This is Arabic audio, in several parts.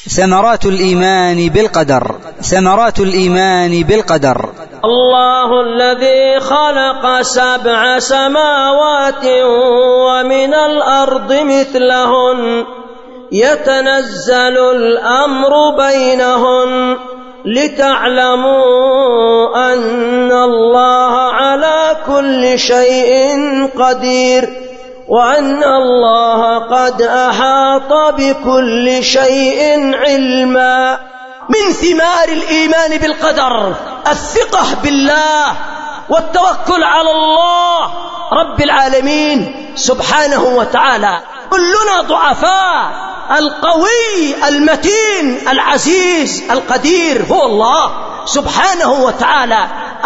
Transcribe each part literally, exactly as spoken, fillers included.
ثمرات الإيمان بالقدر. ثمرات الإيمان بالقدر. الله الذي خلق سبع سماوات ومن الأرض مثلهن يتنزل الأمر بينهن لتعلموا أن الله على كل شيء قدير وأن الله قد أحاط بكل شيء علما. من ثمار الإيمان بالقدر الثقة بالله والتوكل على الله رب العالمين سبحانه وتعالى. كلنا ضعفاء، القوي المتين العزيز القدير هو الله سبحانه وتعالى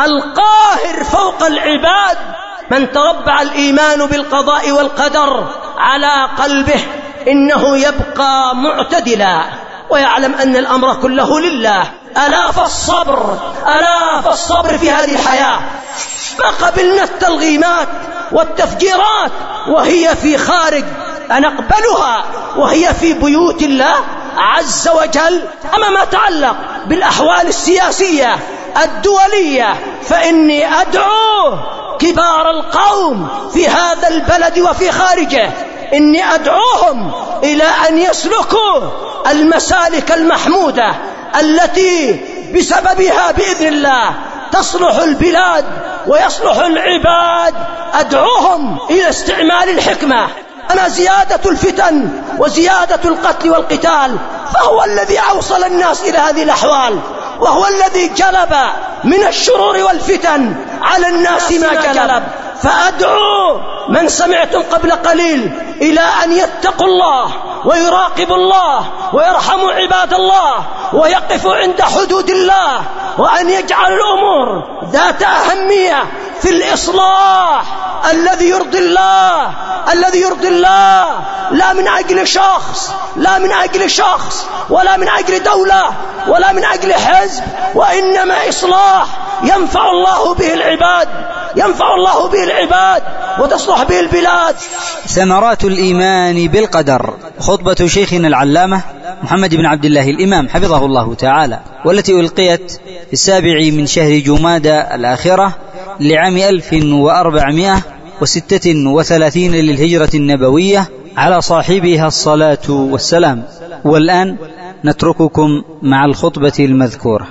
القاهر فوق العباد. من تربع الإيمان بالقضاء والقدر على قلبه إنه يبقى معتدلا ويعلم أن الأمر كله لله. ألا فالصبر، ألا فالصبر في هذه الحياة. ما قبلنا التلغيمات والتفجيرات وهي في خارج، أنقبلها وهي في بيوت الله عز وجل. أما ما تعلق بالأحوال السياسية الدولية فإني أدعو كبار القوم في هذا البلد وفي خارجه، إني أدعوهم إلى أن يسلكوا المسالك المحمودة التي بسببها بإذن الله تصلح البلاد ويصلح العباد. أدعوهم إلى استعمال الحكمة. أما زيادة الفتن وزيادة القتل والقتال فهو الذي أوصل الناس إلى هذه الأحوال، وهو الذي جلب من الشرور والفتن على الناس ما جلب. فأدعو من سمعتم قبل قليل إلى أن يتقوا الله ويراقبوا الله ويرحموا عباد الله ويقفوا عند حدود الله، وأن يجعل الأمور ذات أهمية في الإصلاح الذي يرضي الله، الذي يرضي الله لا من أجل شخص، لا من أجل شخص ولا من أجل دولة ولا من أجل حزب، وإنما إصلاح ينفع الله به العباد، ينفع الله به العباد وتصلح به البلاد. ثمرات الإيمان بالقدر. خطبة شيخنا العلامة محمد بن عبد الله الإمام حفظه الله تعالى، والتي ألقيت في السابع من شهر جمادى الآخرة لعام ألف وأربعمائة وستة وثلاثين للهجرة النبوية على صاحبها الصلاة والسلام. والآن نترككم مع الخطبة المذكورة.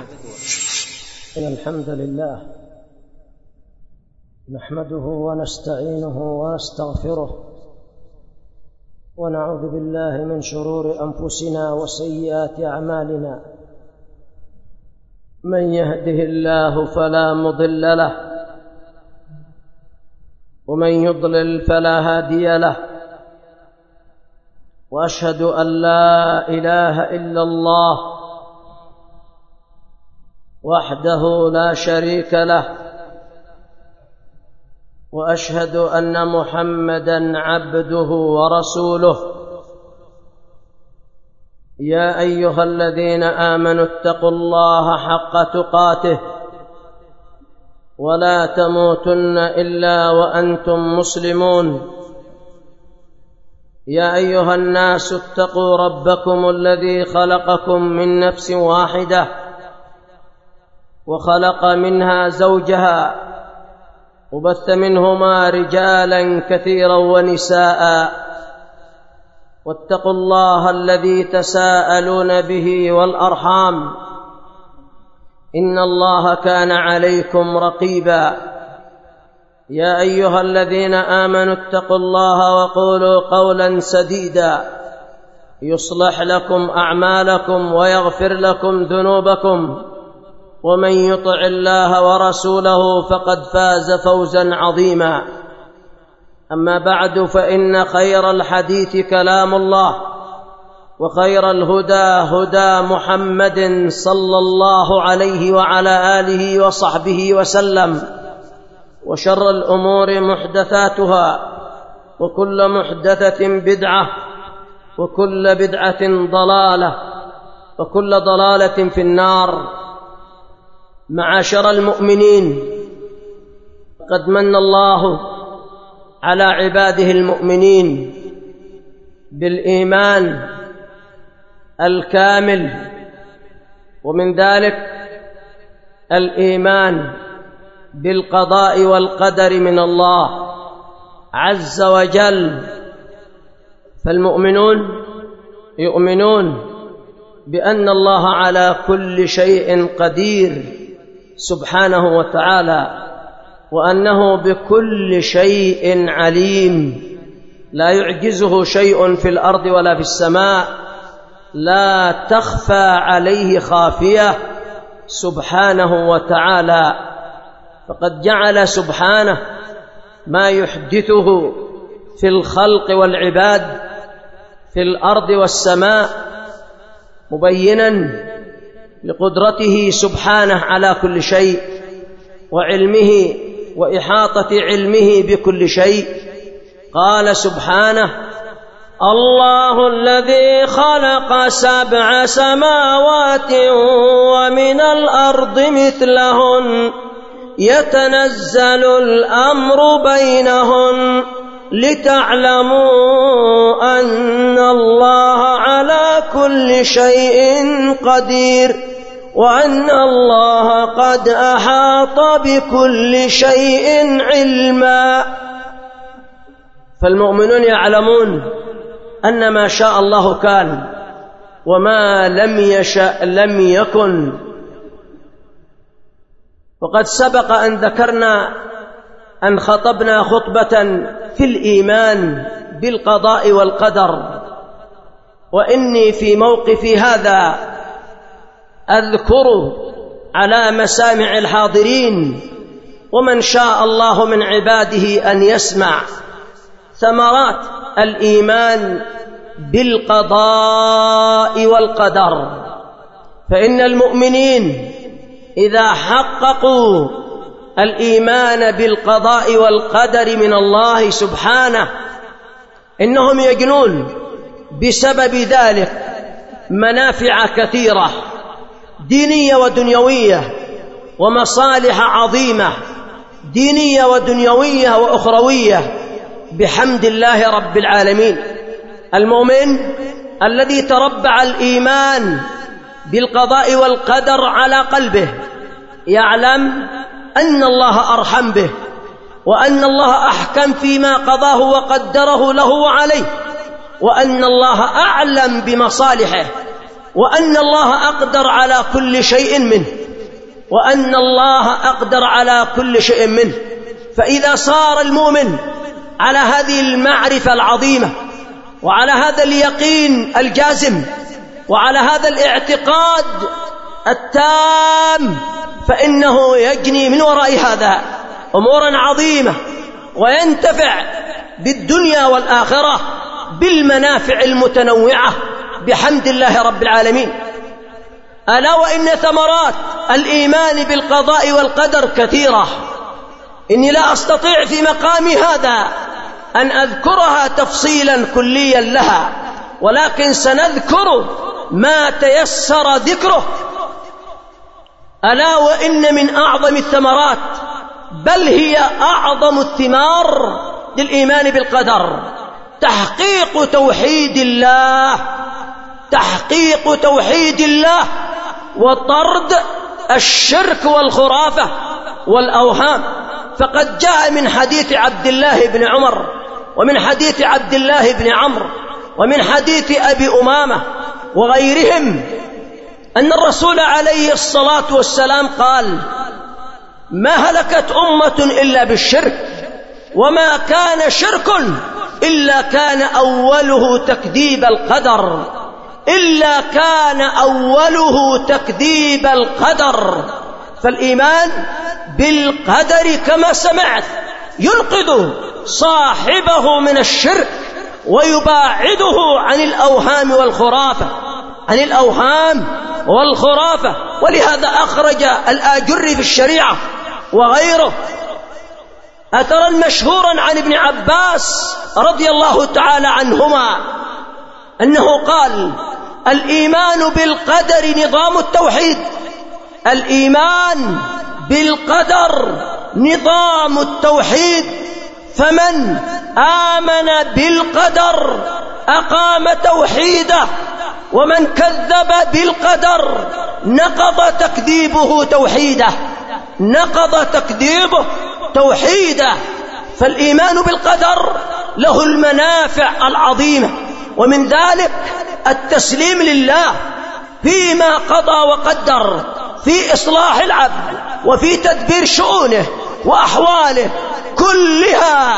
إن الحمد لله نحمده ونستعينه ونستغفره ونعوذ بالله من شرور أنفسنا وسيئات أعمالنا. من يهده الله فلا مضل له ومن يضلل فلا هادي له، وأشهد أن لا إله إلا الله وحده لا شريك له، وأشهد أن محمدًا عبده ورسوله. يا أيها الذين آمنوا اتقوا الله حق تقاته ولا تموتن إلا وأنتم مسلمون. يا أيها الناس اتقوا ربكم الذي خلقكم من نفس واحدة وخلق منها زوجها وبث منهما رجالا كثيرا ونساء، واتقوا الله الذي تساءلون به والأرحام إن الله كان عليكم رقيبا. يا أيها الذين آمنوا اتقوا الله وقولوا قولا سديدا يصلح لكم أعمالكم ويغفر لكم ذنوبكم، ومن يطع الله ورسوله فقد فاز فوزا عظيما. أما بعد، فإن خير الحديث كلام الله، وخير الهدى هدى محمد صلى الله عليه وعلى آله وصحبه وسلم، وشر الأمور محدثاتها، وكل محدثة بدعة، وكل بدعة ضلالة، وكل ضلالة في النار. معاشر المؤمنين، قد من الله على عباده المؤمنين بالإيمان الكامل، ومن ذلك الإيمان بالقضاء والقدر من الله عز وجل. فالمؤمنون يؤمنون بأن الله على كل شيء قدير سبحانه وتعالى، وأنه بكل شيء عليم، لا يعجزه شيء في الأرض ولا في السماء، لا تخفى عليه خافية سبحانه وتعالى. فقد جعل سبحانه ما يحدثه في الخلق والعباد في الأرض والسماء مبينا لقدرته سبحانه على كل شيء، وعلمه وإحاطة علمه بكل شيء. قال سبحانه: الله الذي خلق سبع سماوات ومن الأرض مثلهن يتنزل الأمر بينهن لتعلموا أن الله على كل شيء قدير وأن الله قد أحاط بكل شيء علما. فالمؤمنون يعلمون أن ما شاء الله كان، وما لم يشأ لم يكن. وقد سبق أن ذكرنا أن خطبنا خطبة في الإيمان بالقضاء والقدر، وإني في موقفي هذا أذكر على مسامع الحاضرين ومن شاء الله من عباده أن يسمع ثمرات الإيمان بالقضاء والقدر. فإن المؤمنين إذا حققوا الإيمان بالقضاء والقدر من الله سبحانه إنهم يجنون بسبب ذلك منافع كثيرة دينية ودنيوية، ومصالح عظيمة دينية ودنيوية وأخروية بحمد الله رب العالمين. المؤمن الذي تربع الإيمان بالقضاء والقدر على قلبه يعلم أن الله أرحم به، وأن الله أحكم فيما قضاه وقدره له وعليه، وأن الله أعلم بمصالحه، وأن الله أقدر على كل شيء منه، وأن الله أقدر على كل شيء منه. فإذا صار المؤمن على هذه المعرفة العظيمة، وعلى هذا اليقين الجازم، وعلى هذا الاعتقاد التام، فإنه يجني من وراء هذا أمورا عظيمة، وينتفع بالدنيا والآخرة بالمنافع المتنوعة بحمد الله رب العالمين. ألا وإن ثمرات الإيمان بالقضاء والقدر كثيرة، إني لا أستطيع في مقام هذا أن أذكرها تفصيلا كليا لها، ولكن سنذكر ما تيسر ذكره. ألا وإن من أعظم الثمرات، بل هي أعظم الثمار للإيمان بالقدر، تحقيق توحيد الله، تحقيق توحيد الله وطرد الشرك والخرافة والأوهام. فقد جاء من حديث عبد الله بن عمر، ومن حديث عبد الله بن عمرو، ومن حديث أبي أمامة وغيرهم أن الرسول عليه الصلاة والسلام قال: ما هلكت أمة إلا بالشرك، وما كان شرك إلا كان أوله تكذيب القدر، إلا كان أوله تكذيب القدر. فالإيمان بالقدر كما سمعت ينقذ صاحبه من الشرك ويباعده عن الأوهام والخرافة، عن الأوهام والخرافة. ولهذا أخرج الآجري في الشريعة وغيره أثرا مشهورا عن ابن عباس رضي الله تعالى عنهما أنه قال: الإيمان بالقدر نظام التوحيد، الإيمان بالقدر نظام التوحيد، فمن آمن بالقدر أقام توحيده ومن كذب بالقدر نقض تكذيبه توحيده، نقض تكذيبه توحيده. فالإيمان بالقدر له المنافع العظيمة، ومن ذلك التسليم لله فيما قضى وقدر في إصلاح العبد وفي تدبير شؤونه وأحواله كلها.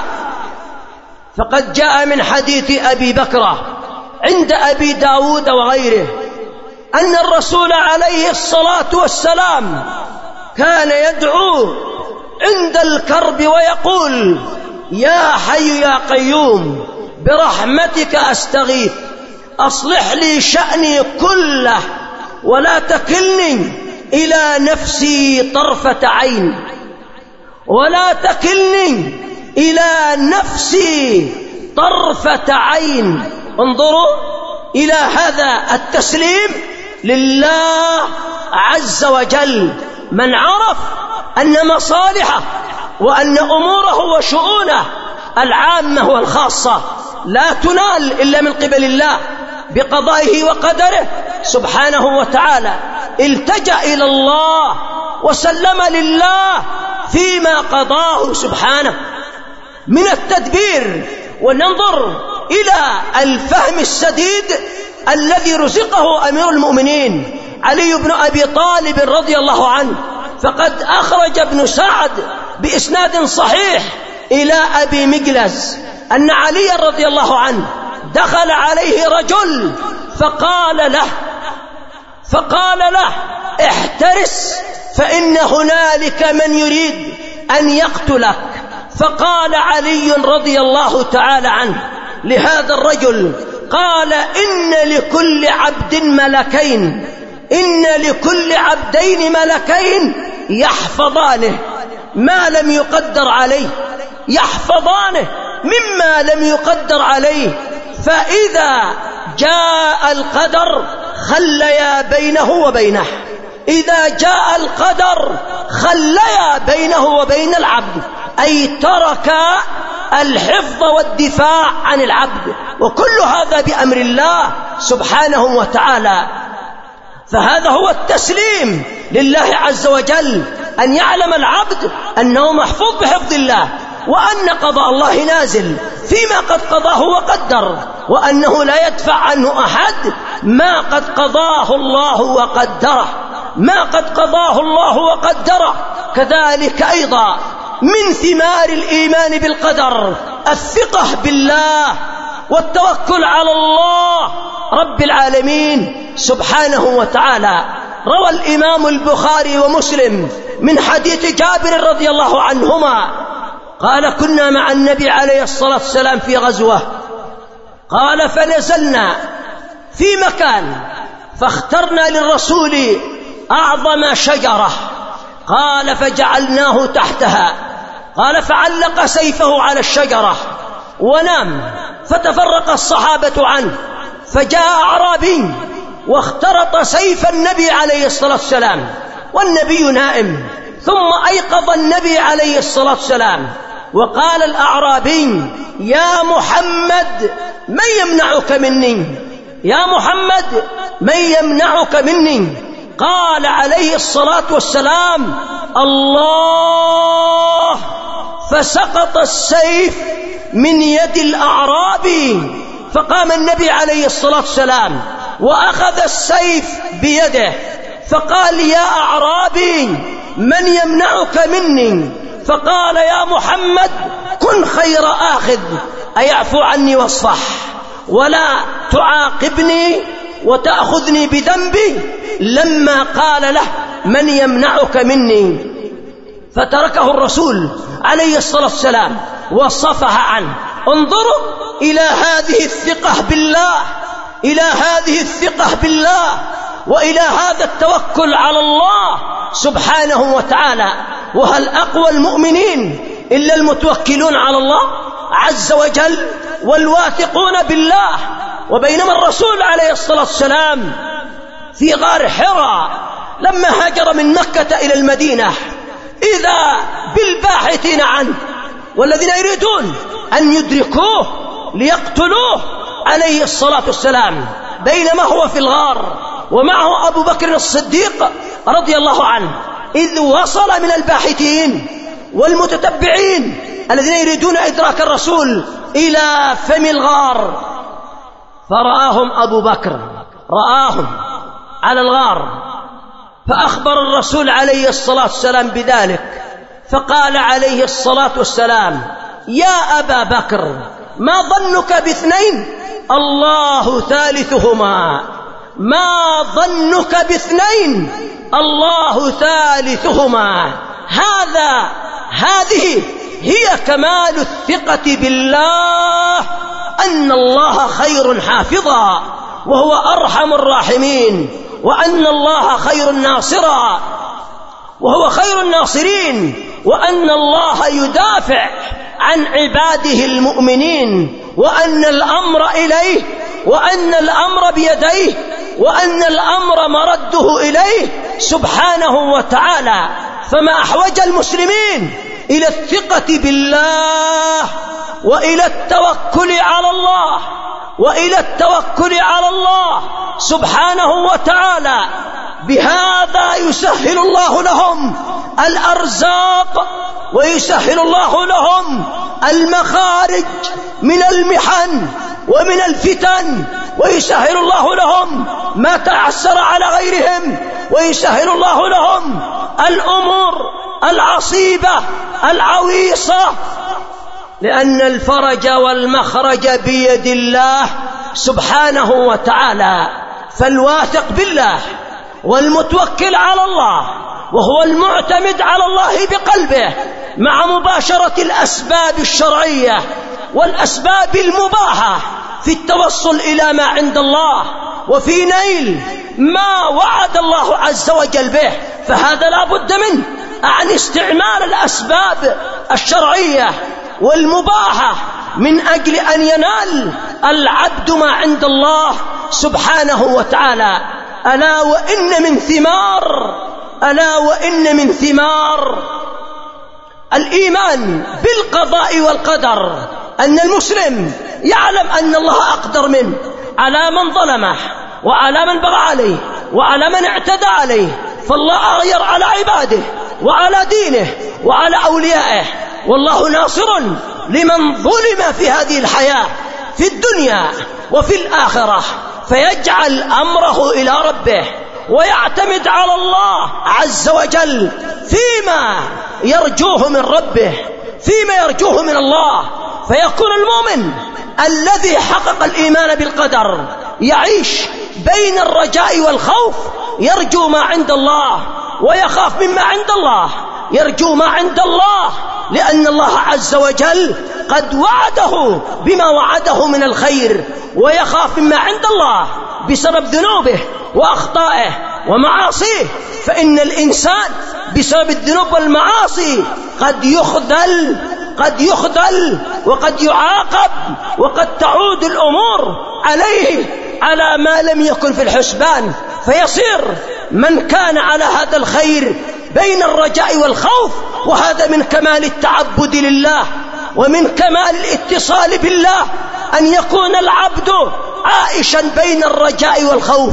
فقد جاء من حديث أبي بكرة عند أبي داود وغيره أن الرسول عليه الصلاة والسلام كان يدعو عند الكرب ويقول: يا حي يا قيوم برحمتك أستغيث أصلح لي شأني كله ولا تكلني إلى نفسي طرفة عين، ولا تكلني إلى نفسي طرفة عين. انظروا إلى هذا التسليم لله عز وجل. من عرف أن مصالحه وأن أموره وشؤونه العامة والخاصة لا تنال إلا من قبل الله بقضائه وقدره سبحانه وتعالى، التجأ إلى الله وسلم لله فيما قضاه سبحانه من التدبير. وننظر إلى الفهم السديد الذي رزقه أمير المؤمنين علي بن أبي طالب رضي الله عنه. فقد أخرج ابن سعد بإسناد صحيح إلى أبي مجلس أن علي رضي الله عنه دخل عليه رجل فقال له فقال له احترس فإن هنالك من يريد أن يقتلك. فقال علي رضي الله تعالى عنه لهذا الرجل، قال: إن لكل عبد ملكين، إن لكل عبدين ملكين يحفظانه ما لم يقدر عليه، يحفظانه مما لم يقدر عليه، فإذا جاء القدر خليا بينه وبينه، إذا جاء القدر خليا بينه وبين العبد، أي ترك الحفظ والدفاع عن العبد، وكل هذا بأمر الله سبحانه وتعالى. فهذا هو التسليم لله عز وجل، أن يعلم العبد أنه محفوظ بحفظ الله، وأن قضاء الله نازل فيما قد قضاه وقدر، وأنه لا يدفع عنه أحد ما قد قضاه الله وقدره، ما قد قضاه الله وقدره. كذلك أيضا من ثمار الإيمان بالقدر الثقة بالله والتوكل على الله رب العالمين سبحانه وتعالى. روى الإمام البخاري ومسلم من حديث جابر رضي الله عنهما قال: كنا مع النبي عليه الصلاة والسلام في غزوة، قال: فنزلنا في مكان فاخترنا للرسول أعظم شجرة، قال: فجعلناه تحتها، قال: فعلق سيفه على الشجرة ونام، فتفرق الصحابة عنه، فجاء أعرابي واخترط سيف النبي عليه الصلاة والسلام والنبي نائم، ثم أيقظ النبي عليه الصلاة والسلام وقال الأعرابي: يا محمد من يمنعك مني؟ يا محمد من يمنعك مني؟ قال عليه الصلاة والسلام: الله. فسقط السيف من يد الأعرابي، فقام النبي عليه الصلاة والسلام وأخذ السيف بيده فقال: يا أعرابي من يمنعك مني؟ فقال: يا محمد كن خير آخذ، أيعفو عني واصفح ولا تعاقبني وتأخذني بذنبي. لما قال له: من يمنعك مني؟ فتركه الرسول عليه الصلاة والسلام وصفح عنه. انظروا إلى هذه الثقة بالله، إلى هذه الثقة بالله، وإلى هذا التوكل على الله سبحانه وتعالى. وهل أقوى المؤمنين إلا المتوكلون على الله عز وجل والواثقون بالله؟ وبينما الرسول عليه الصلاة والسلام في غار حراء لما هاجر من مكة إلى المدينة، إذا بالباحثين عنه والذين يريدون أن يدركوه ليقتلوه عليه الصلاة والسلام، بينما هو في الغار ومعه أبو بكر الصديق رضي الله عنه، إذ وصل من الباحثين والمتتبعين الذين يريدون إدراك الرسول إلى فم الغار، فرآهم أبو بكر، رآهم على الغار، فأخبر الرسول عليه الصلاة والسلام بذلك، فقال عليه الصلاة والسلام: يا أبا بكر، ما ظنك باثنين الله ثالثهما، ما ظنك باثنين الله ثالثهما. هذا هذه هي كمال الثقة بالله، أن الله خير حافظا وهو أرحم الراحمين، وأن الله خير ناصرا وهو خير الناصرين، وأن الله يدافع عن عباده المؤمنين، وأن الأمر إليه، وأن الأمر بيديه، وأن الأمر مرده إليه سبحانه وتعالى. فما أحوج المسلمين إلى الثقة بالله وإلى التوكل على الله وإلى التوكل على الله سبحانه وتعالى. بهذا يسهل الله لهم الأرزاق، ويسهل الله لهم المخارج من المحن ومن الفتن، ويسهل الله لهم ما تعسر على غيرهم، ويسهل الله لهم الأمور العصيبة العويصة، لأن الفرج والمخرج بيد الله سبحانه وتعالى. فالواثق بالله والمتوكل على الله وهو المعتمد على الله بقلبه، مع مباشرة الأسباب الشرعية والأسباب المباحة في التوصل إلى ما عند الله وفي نيل ما وعد الله عز وجل به، فهذا لا بد منه، عن استعمال الأسباب الشرعية والمباحة من أجل أن ينال العبد ما عند الله سبحانه وتعالى. ألا وإن من ثمار ألا وإن من ثمار الإيمان بالقضاء والقدر أن المسلم يعلم أن الله أقدر منه على من ظلمه، وعلى من بغى عليه، وعلى من اعتدى عليه، فالله أغير على عباده وعلى دينه وعلى أوليائه، والله ناصر لمن ظلم في هذه الحياة في الدنيا وفي الآخرة، فيجعل أمره إلى ربه ويعتمد على الله عز وجل فيما يرجوه من ربه، فيما يرجوه من الله. فيكون المؤمن الذي حقق الإيمان بالقدر يعيش بين الرجاء والخوف، يرجو ما عند الله ويخاف مما عند الله، يرجو ما عند الله لأن الله عز وجل قد وعده بما وعده من الخير، ويخاف مما عند الله بسبب ذنوبه وأخطائه ومعاصيه. فإن الإنسان بسبب الذنوب والمعاصي قد يخذل قد يخذل وقد يعاقب، وقد تعود الأمور عليه على ما لم يكن في الحسبان، فيصير من كان على هذا الخير بين الرجاء والخوف. وهذا من كمال التعبد لله ومن كمال الاتصال بالله، أن يكون العبد عائشا بين الرجاء والخوف،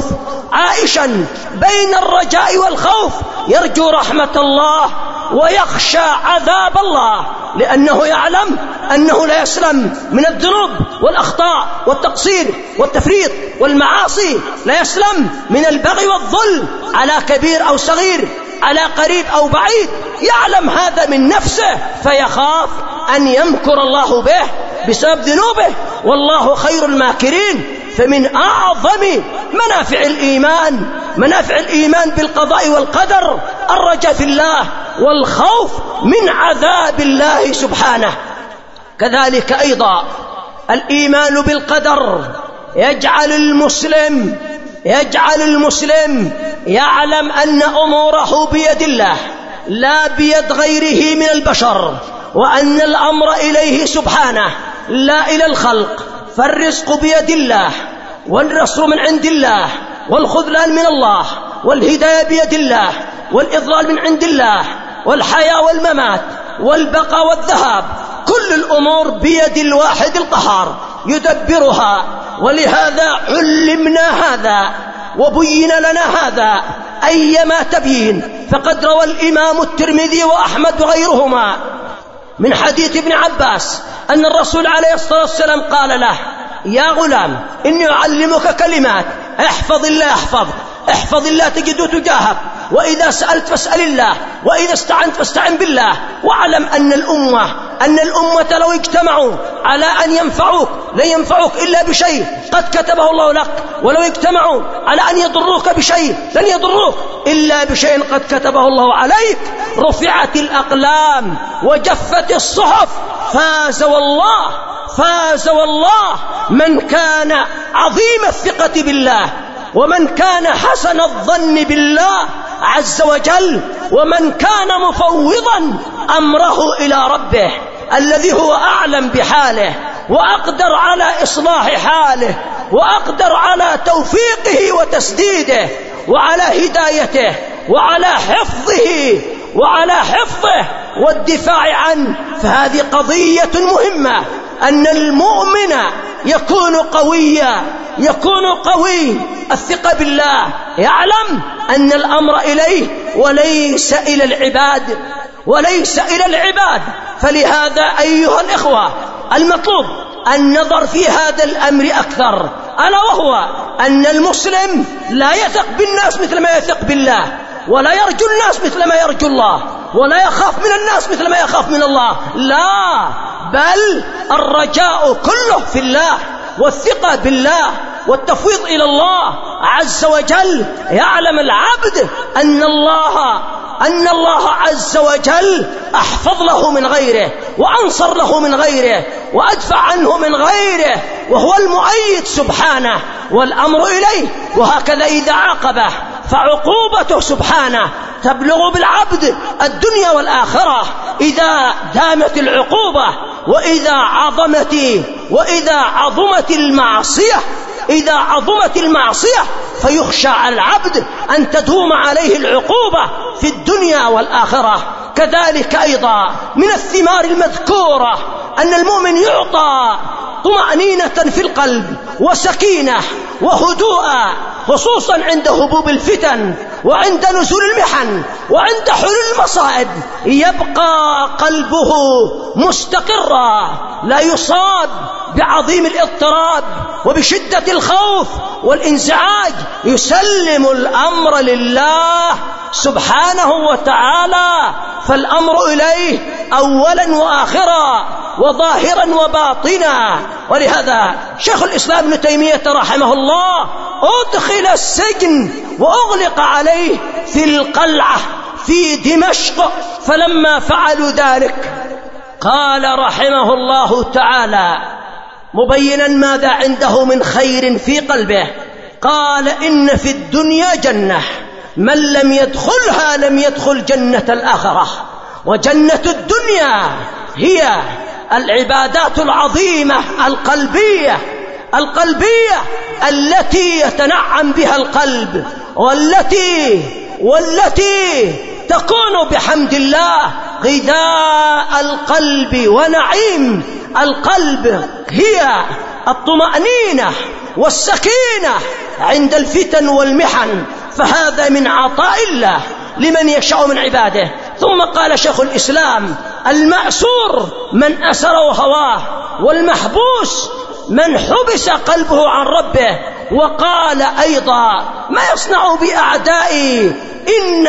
عائشا بين الرجاء والخوف، يرجو رحمة الله ويخشى عذاب الله، لأنه يعلم أنه لا يسلم من الذنوب والأخطاء والتقصير والتفريط والمعاصي، لا يسلم من البغي والظلم على كبير أو صغير، على قريب أو بعيد، يعلم هذا من نفسه، فيخاف أن يمكر الله به بسبب ذنوبه، والله خير الماكرين. فمن أعظم منافع الإيمان منافع الإيمان بالقضاء والقدر الرجاء في الله والخوف من عذاب الله سبحانه. كذلك أيضا الإيمان بالقدر يجعل المسلم يجعل المسلم يعلم أن أموره بيد الله لا بيد غيره من البشر، وأن الأمر إليه سبحانه لا إلى الخلق، فالرزق بيد الله، والنصر من عند الله، والخذلان من الله، والهداية بيد الله، والإضلال من عند الله، والحياة والممات، والبقاء والذهاب، كل الأمور بيد الواحد القهار يدبرها ولهذا علمنا هذا وبين لنا هذا أيما تبيين. فقد روى الإمام الترمذي وأحمد وغيرهما من حديث ابن عباس أن الرسول عليه الصلاة والسلام قال له: يا غلام إني أعلمك كلمات، احفظ الله يحفظك، احفظ الله تجده تجاهك، وإذا سألت فاسأل الله، وإذا استعنت فاستعن بالله. واعلم أن الأمة أن الأمة لو اجتمعوا على أن ينفعوك لن ينفعوك إلا بشيء قد كتبه الله لك، ولو اجتمعوا على أن يضروك بشيء لن يضروك إلا بشيء قد كتبه الله عليك. رفعت الأقلام وجفت الصحف. فاز والله فاز والله من كان عظيم الثقة بالله، ومن كان حسن الظن بالله عز وجل، ومن كان مفوضا أمره إلى ربه الذي هو أعلم بحاله وأقدر على إصلاح حاله وأقدر على توفيقه وتسديده وعلى هدايته وعلى حفظه وعلى حفظه والدفاع عنه. فهذه قضية مهمة، أن المؤمن يكون قويا، يكون قوي الثقة بالله، يعلم أن الأمر إليه وليس إلى العباد وليس إلى العباد. فلهذا أيها الإخوة المطلوب النظر في هذا الأمر أكثر، ألا وهو أن المسلم لا يثق بالناس مثل ما يثق بالله، ولا يرجو الناس مثل ما يرجو الله، ولا يخاف من الناس مثل ما يخاف من الله، لا، بل الرجاء كله في الله والثقة بالله والتفويض إلى الله عز وجل. يعلم العبد أن الله أن الله عز وجل أحفظ له من غيره، وأنصر له من غيره، وأدفع عنه من غيره، وهو المؤيد سبحانه، والأمر إليه. وهكذا إذا عاقبه فعقوبته سبحانه تبلغ بالعبد الدنيا والآخرة إذا دامت العقوبة، وإذا عظمت وإذا عظمت المعصية إذا عظمت المعصية فيخشى على العبد أن تدوم عليه العقوبة في الدنيا والآخرة. كذلك أيضا من الثمار المذكورة أن المؤمن يعطى طمأنينة في القلب وسكينة وهدوءا، خصوصا عند هبوب الفتن وعند نزول المحن وعند حلول المصائب، يبقى قلبه مستقرا لا يصاب بعظيم الاضطراب وبشدة الخوف والانزعاج، يسلم الأمر لله سبحانه وتعالى، فالأمر إليه أولا وآخرا وظاهرا وباطنا. ولهذا شيخ الإسلام ابن تيمية رحمه الله أدخل السجن وأغلق عليه في القلعة في دمشق، فلما فعلوا ذلك قال رحمه الله تعالى مبينا ماذا عنده من خير في قلبه، قال: إن في الدنيا جنة من لم يدخلها لم يدخل جنة الآخرة. وجنة الدنيا هي العبادات العظيمة القلبية القلبية التي يتنعم بها القلب، والتي والتي تكون بحمد الله غذاء القلب ونعيم القلب، هي الطمأنينة والسكينة عند الفتن والمحن. فهذا من عطاء الله لمن يشاء من عباده. ثم قال شيخ الإسلام: المأسور من أسر هواه، والمحبوس من حبس قلبه عن ربه. وقال أيضا: ما يصنع بأعدائي إن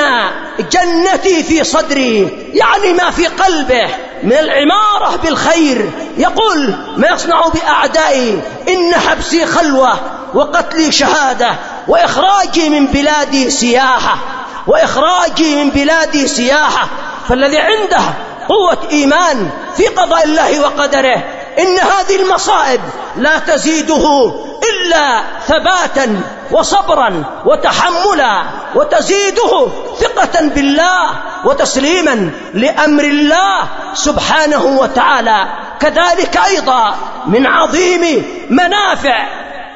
جنتي في صدري، يعني ما في قلبه من العمارة بالخير. يقول: ما يصنع بأعدائي إن حبسي خلوة وقتلي شهادة وإخراجي من بلادي سياحة وإخراجي من بلادي سياحة. فالذي عنده قوة إيمان في قضاء الله وقدره إن هذه المصائب لا تزيده إلا ثباتا وصبرا وتحملا، وتزيده ثقة بالله وتسليما لأمر الله سبحانه وتعالى. كذلك أيضا من عظيم منافع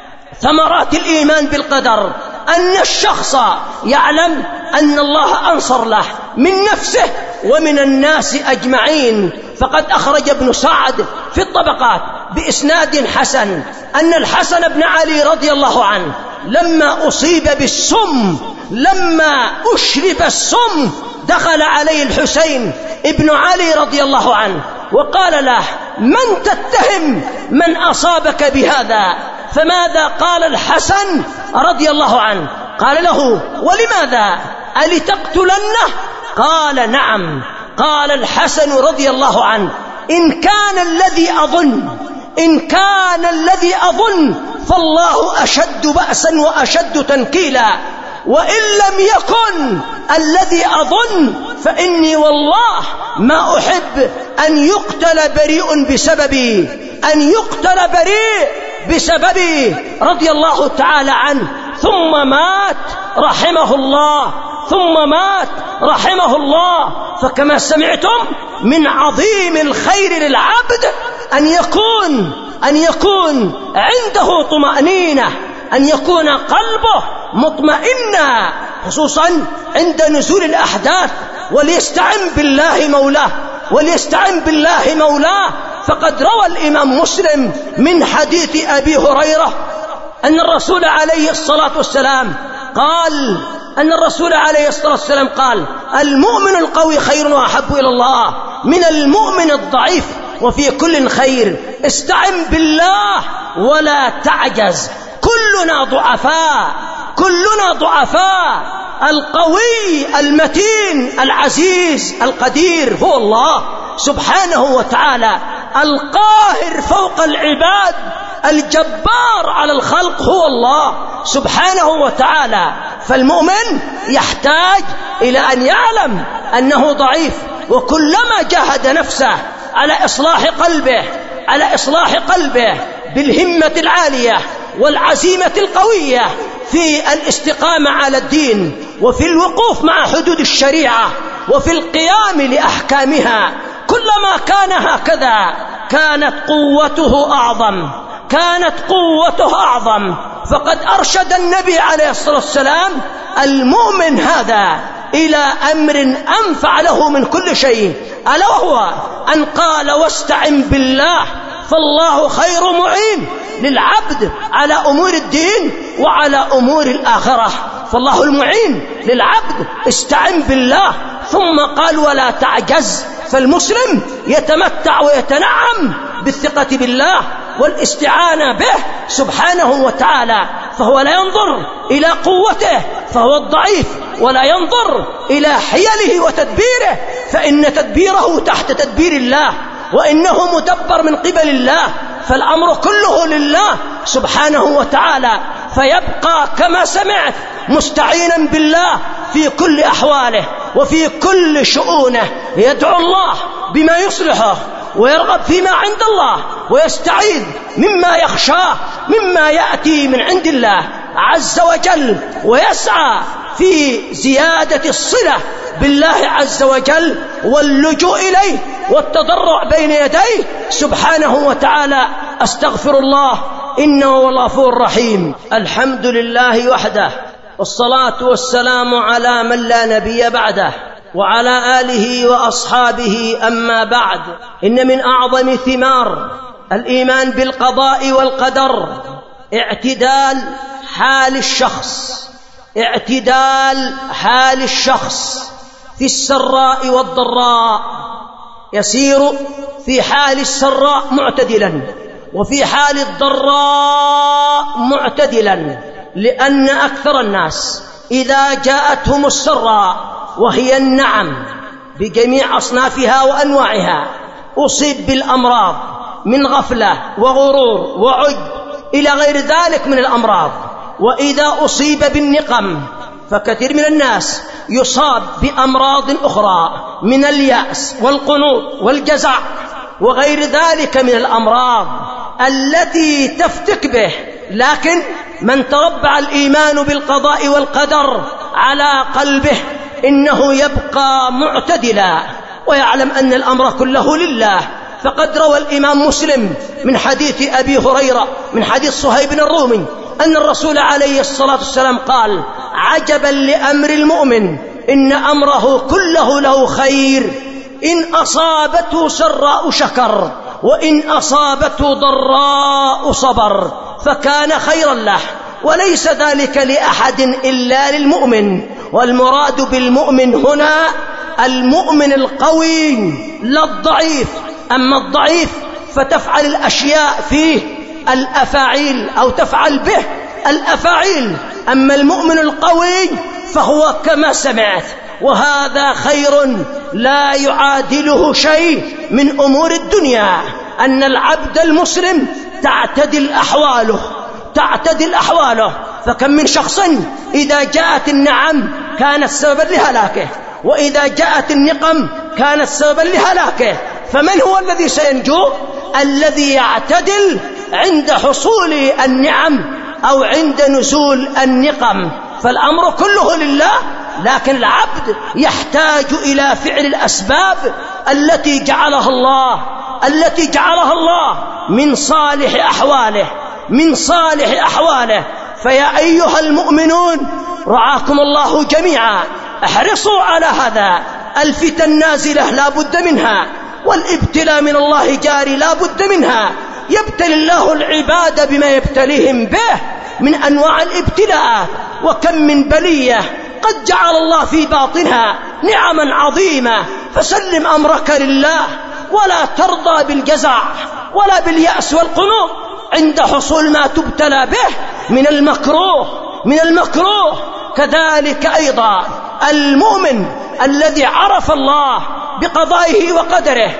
ثمرات الإيمان بالقدر أن الشخص يعلم أن الله أنصر له من نفسه ومن الناس أجمعين. فقد أخرج ابن سعد في الطبقات بإسناد حسن أن الحسن بن علي رضي الله عنه لما أصيب بالسم، لما أشرب السم، دخل عليه الحسين ابن علي رضي الله عنه وقال له: من تتهم من أصابك بهذا؟ فماذا قال الحسن رضي الله عنه؟ قال له: ولماذا؟ ألتقتلنه؟ قال: نعم. قال الحسن رضي الله عنه: إن كان الذي أظن إن كان الذي أظن فالله أشد بأسا وأشد تنكيلا، وإن لم يكن الذي أظن فإني والله ما أحب أن يقتل بريء بسببي، أن يقتل بريء بسببي رضي الله تعالى عنه. ثم مات رحمه الله، ثم مات رحمه الله. فكما سمعتم من عظيم الخير للعبد أن يكون أن يكون عنده طمأنينة، أن يكون قلبه مطمئنا، خصوصا عند نزول الأحداث، وليستعن بالله مولاه وليستعن بالله مولاه. فقد روى الإمام مسلم من حديث أبي هريرة أن الرسول عليه الصلاة والسلام قال أن الرسول عليه الصلاة والسلام قال: المؤمن القوي خير وأحب إلى الله من المؤمن الضعيف، وفي كل خير. استعن بالله ولا تعجز، كلنا ضعفاء، كلنا ضعفاء. القوي المتين العزيز القدير هو الله سبحانه وتعالى، القاهر فوق العباد، الجبار على الخلق هو الله سبحانه وتعالى. فالمؤمن يحتاج إلى أن يعلم أنه ضعيف، وكلما جاهد نفسه على إصلاح قلبه على إصلاح قلبه بالهمة العالية والعزيمة القوية في الاستقامة على الدين، وفي الوقوف مع حدود الشريعة، وفي القيام لأحكامها، كلما كان هكذا كانت قوته أعظم كانت قوته أعظم. فقد أرشد النبي عليه الصلاة والسلام المؤمن هذا إلى أمر أنفع له من كل شيء، ألا وهو أن قال: واستعن بالله فالله خير معين للعبد على أمور الدين وعلى أمور الآخرة. فالله المعين للعبد، استعن بالله. ثم قال: ولا تعجز. فالمسلم يتمتع ويتنعم بالثقة بالله والاستعانة به سبحانه وتعالى، فهو لا ينظر إلى قوته فهو الضعيف، ولا ينظر إلى حيله وتدبيره فإن تدبيره تحت تدبير الله، وإنه مدبر من قبل الله، فالأمر كله لله سبحانه وتعالى. فيبقى كما سمعت مستعينا بالله في كل أحواله وفي كل شؤونه، يدعو الله بما يصلحه ويرغب فيما عند الله، ويستعيذ مما يخشاه مما يأتي من عند الله عز وجل، ويسعى في زيادة الصلة بالله عز وجل واللجوء إليه والتضرع بين يديه سبحانه وتعالى. أستغفر الله إنه هو الغفور الرحيم. الحمد لله وحده، والصلاة والسلام على من لا نبي بعده، وعلى آله وأصحابه. أما بعد، إن من أعظم ثمار الإيمان بالقضاء والقدر اعتدال حال الشخص اعتدال حال الشخص في السراء والضراء، يسير في حال السراء معتدلا وفي حال الضراء معتدلا، لأن أكثر الناس إذا جاءتهم السراء وهي النعم بجميع أصنافها وأنواعها أصيب بالأمراض من غفلة وغرور وعجب إلى غير ذلك من الأمراض. وإذا أصيب بالنقم فكثير من الناس يصاب بأمراض أخرى من اليأس والقنوط والجزع وغير ذلك من الأمراض التي تفتك به. لكن من تربع الإيمان بالقضاء والقدر على قلبه إنه يبقى معتدلا ويعلم أن الأمر كله لله. فقد روى الإمام مسلم من حديث أبي هريرة من حديث صهيب الرومي أن الرسول عليه الصلاة والسلام قال: عجبا لأمر المؤمن إن أمره كله له خير، إن أصابته سراء شكر وإن أصابته ضراء صبر فكان خيرا له، وليس ذلك لأحد إلا للمؤمن. والمراد بالمؤمن هنا المؤمن القوي لا الضعيف. أما الضعيف فتفعل الأشياء فيه الأفاعيل أو تفعل به الأفاعيل، أما المؤمن القوي فهو كما سمعت. وهذا خير لا يعادله شيء من أمور الدنيا، أن العبد المسلم تعتدل أحواله تعتدل أحواله فكم من شخص إذا جاءت النعم كانت سببا لهلاكه، وإذا جاءت النقم كانت سببا لهلاكه. فمن هو الذي سينجو؟ الذي يعتدل عند حصول النعم أو عند نزول النقم. فالأمر كله لله، لكن العبد يحتاج إلى فعل الأسباب التي جعلها الله التي جعلها الله من صالح أحواله من صالح أحواله. فيا أيها المؤمنون رعاكم الله جميعا، احرصوا على هذا. الفتن نازلة لا بد منها، والابتلاء من الله جاري لا بد منها. يبتلي الله العباد بما يبتليهم به من أنواع الابتلاءات، وكم من بلية قد جعل الله في باطنها نعما عظيمة. فسلم أمرك لله، ولا ترضى بالجزع ولا باليأس والقنوط عند حصول ما تبتلى به من المكروه من المكروه كذلك أيضا المؤمن الذي عرف الله بقضائه وقدره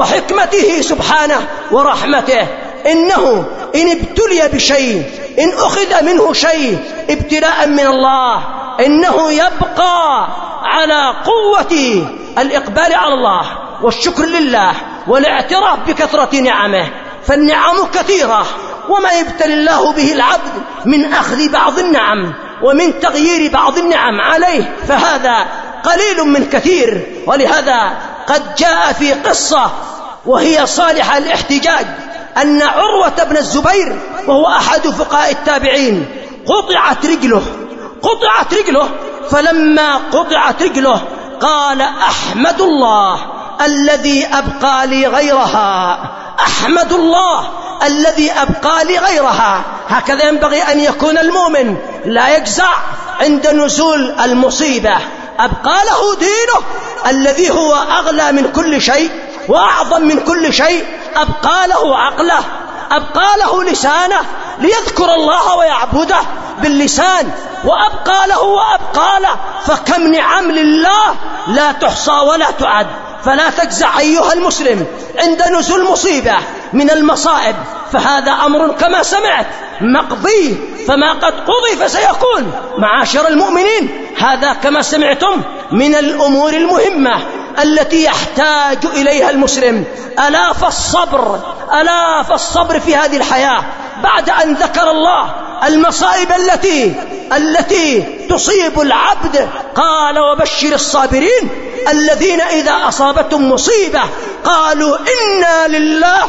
وحكمته سبحانه ورحمته، إنه إن ابتلي بشيء، إن أخذ منه شيء ابتلاء من الله، إنه يبقى على قوة الإقبال على الله والشكر لله والاعتراف بكثرة نعمه. فالنعم كثيرة، وما يبتلي الله به العبد من أخذ بعض النعم ومن تغيير بعض النعم عليه فهذا قليل من كثير. ولهذا قد جاء في قصة وهي صالحة الاحتجاج أن عروة بن الزبير وهو أحد فقهاء التابعين قطعت رجله قطعت رجله فلما قطعت رجله قال: أحمد الله الذي أبقى لي غيرها أحمد الله الذي أبقى لي غيرها. هكذا ينبغي أن يكون المؤمن، لا يجزع عند نزول المصيبة. أبقى له دينه الذي هو أغلى من كل شيء وأعظم من كل شيء، أبقى له عقله، أبقى له لسانه ليذكر الله ويعبده باللسان، وأبقى له وأبقى له. فكم نعم لله لا تحصى ولا تعد. فلا تجزع أيها المسلم عند نزول مصيبة من المصائب، فهذا أمر كما سمعت مقضي، فما قد قضي فسيكون. معاشر المؤمنين، هذا كما سمعتم من الأمور المهمة التي يحتاج إليها المسلم. ألا فالصبر ألا فالصبر في هذه الحياة. بعد أن ذكر الله المصائب التي التي تصيب العبد قال: وبشر الصابرين الذين إذا أصابتهم مصيبة قالوا إنا لله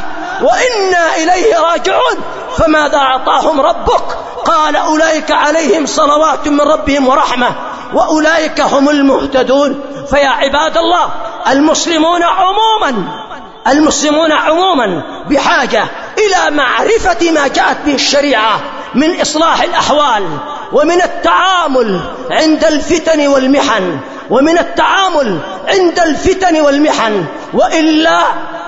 وإنا إليه راجعون. فماذا أعطاهم ربك؟ قال: أولئك عليهم صلوات من ربهم ورحمة وأولئك هم المهتدون. فيا عباد الله، المسلمون عموما المسلمون عموما بحاجة إلى معرفة ما جاءت به الشريعة من إصلاح الأحوال، ومن التعامل عند الفتن والمحن ومن التعامل عند الفتن والمحن وإلا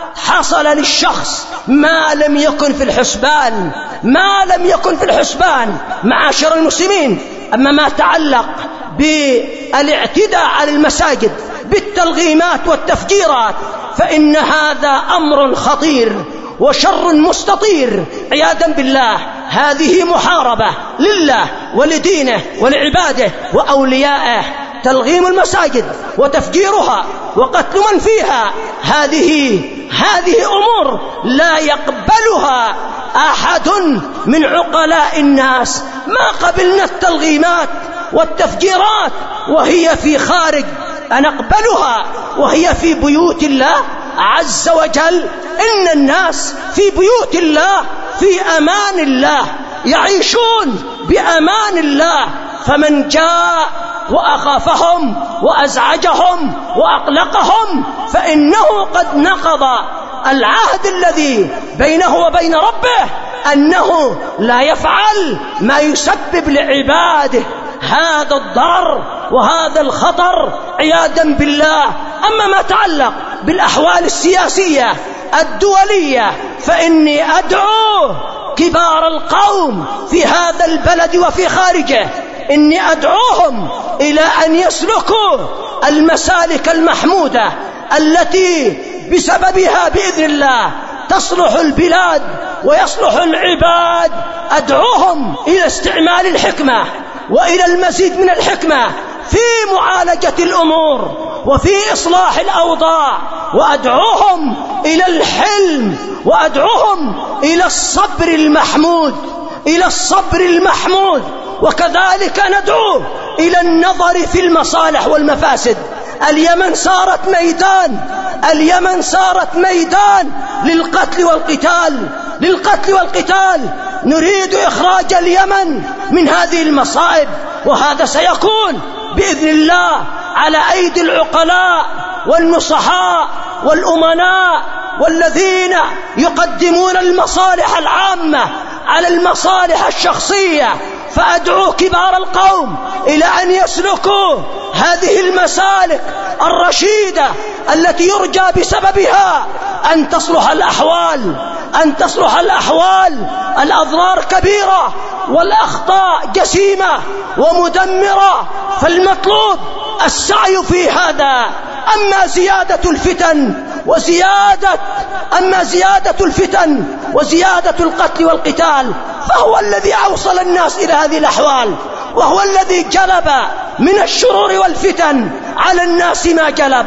حصل للشخص ما لم يكن في الحسبان ما لم يكن في الحسبان. معاشر المسلمين، أما ما تعلق بالاعتداء على المساجد بالتلغيمات والتفجيرات فإن هذا أمر خطير وشر مستطير عياذا بالله. هذه محاربة لله ولدينه ولعباده وأوليائه. تلغيم المساجد وتفجيرها وقتل من فيها، هذه هذه أمور لا يقبلها أحد من عقلاء الناس. ما قبلنا التلغيمات والتفجيرات وهي في خارج، نقبلها وهي في بيوت الله عز وجل. إن الناس في بيوت الله في أمان الله، يعيشون بأمان الله. فمن جاء وأخافهم وأزعجهم وأقلقهم فإنه قد نقض العهد الذي بينه وبين ربه أنه لا يفعل ما يسبب لعباده هذا الضرر وهذا الخطر عياذا بالله. أما ما تعلق بالأحوال السياسية الدولية فإني أدعو كبار القوم في هذا البلد وفي خارجه، إني أدعوهم إلى أن يسلكوا المسالك المحمودة التي بسببها بإذن الله تصلح البلاد ويصلح العباد. أدعوهم إلى استعمال الحكمة وإلى المزيد من الحكمة في معالجة الأمور وفي إصلاح الأوضاع، وأدعوهم إلى الحلم، وأدعوهم إلى الصبر المحمود، إلى الصبر المحمود. وكذلك ندعو إلى النظر في المصالح والمفاسد. اليمن صارت ميدان، اليمن صارت ميدان للقتل والقتال، للقتل والقتال. نريد إخراج اليمن من هذه المصائب، وهذا سيكون بإذن الله على أيدي العقلاء والنصحاء والأمناء والذين يقدمون المصالح العامة على المصالح الشخصية. فأدعو كبار القوم إلى أن يسلكوا هذه المسالك الرشيدة التي يرجى بسببها أن تصلح الأحوال، أن تصلح الأحوال. الأضرار كبيرة والأخطاء جسيمة ومدمرة، فالمطلوب السعي في هذا. أما زيادة الفتن وزيادة أما زيادة الفتن وزيادة القتل والقتال فهو الذي أوصل الناس إلى هذه الأحوال، وهو الذي جلب من الشرور والفتن على الناس ما جلب.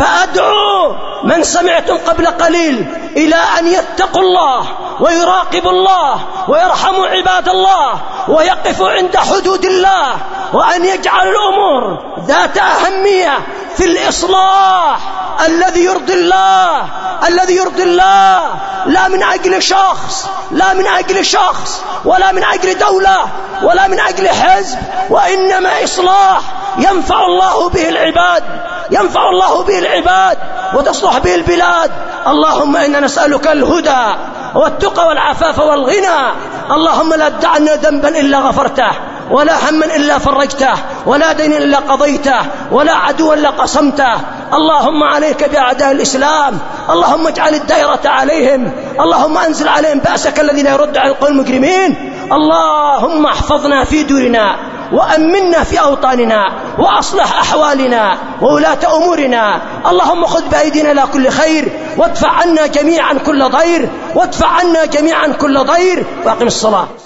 فأدعو من سمعتم قبل قليل إلى أن يتقوا الله ويراقبوا الله ويرحموا عباد الله ويقفوا عند حدود الله، وأن يجعل الأمور ذات أهمية في الإصلاح الذي يرضي الله، الذي يرضي الله، لا من أجل شخص، لا من أجل شخص ولا من أجل دولة ولا من أجل حزب، وإنما إصلاح ينفع الله به العباد، ينفع الله به العباد وتصلح به البلاد. اللهم إنا نسألك الهدى والتقى والعفاف والغنى. اللهم لا تدع عنا ذنبا إلا غفرته، ولا هما إلا فرجته، ولا دين إلا قضيته، ولا عدوا إلا قسمته. اللهم عليك بأعداء الإسلام، اللهم اجعل الدائرة عليهم، اللهم أنزل عليهم بأسك الذي لا يرد على القوم المجرمين. اللهم احفظنا في دورنا وأمنا في أوطاننا وأصلح أحوالنا وولاة أمورنا. اللهم خذ بأيدينا إلى كل خير، وادفع عنا جميعا كل ضير، وادفع عنا جميعا كل ضير. وأقم الصلاة.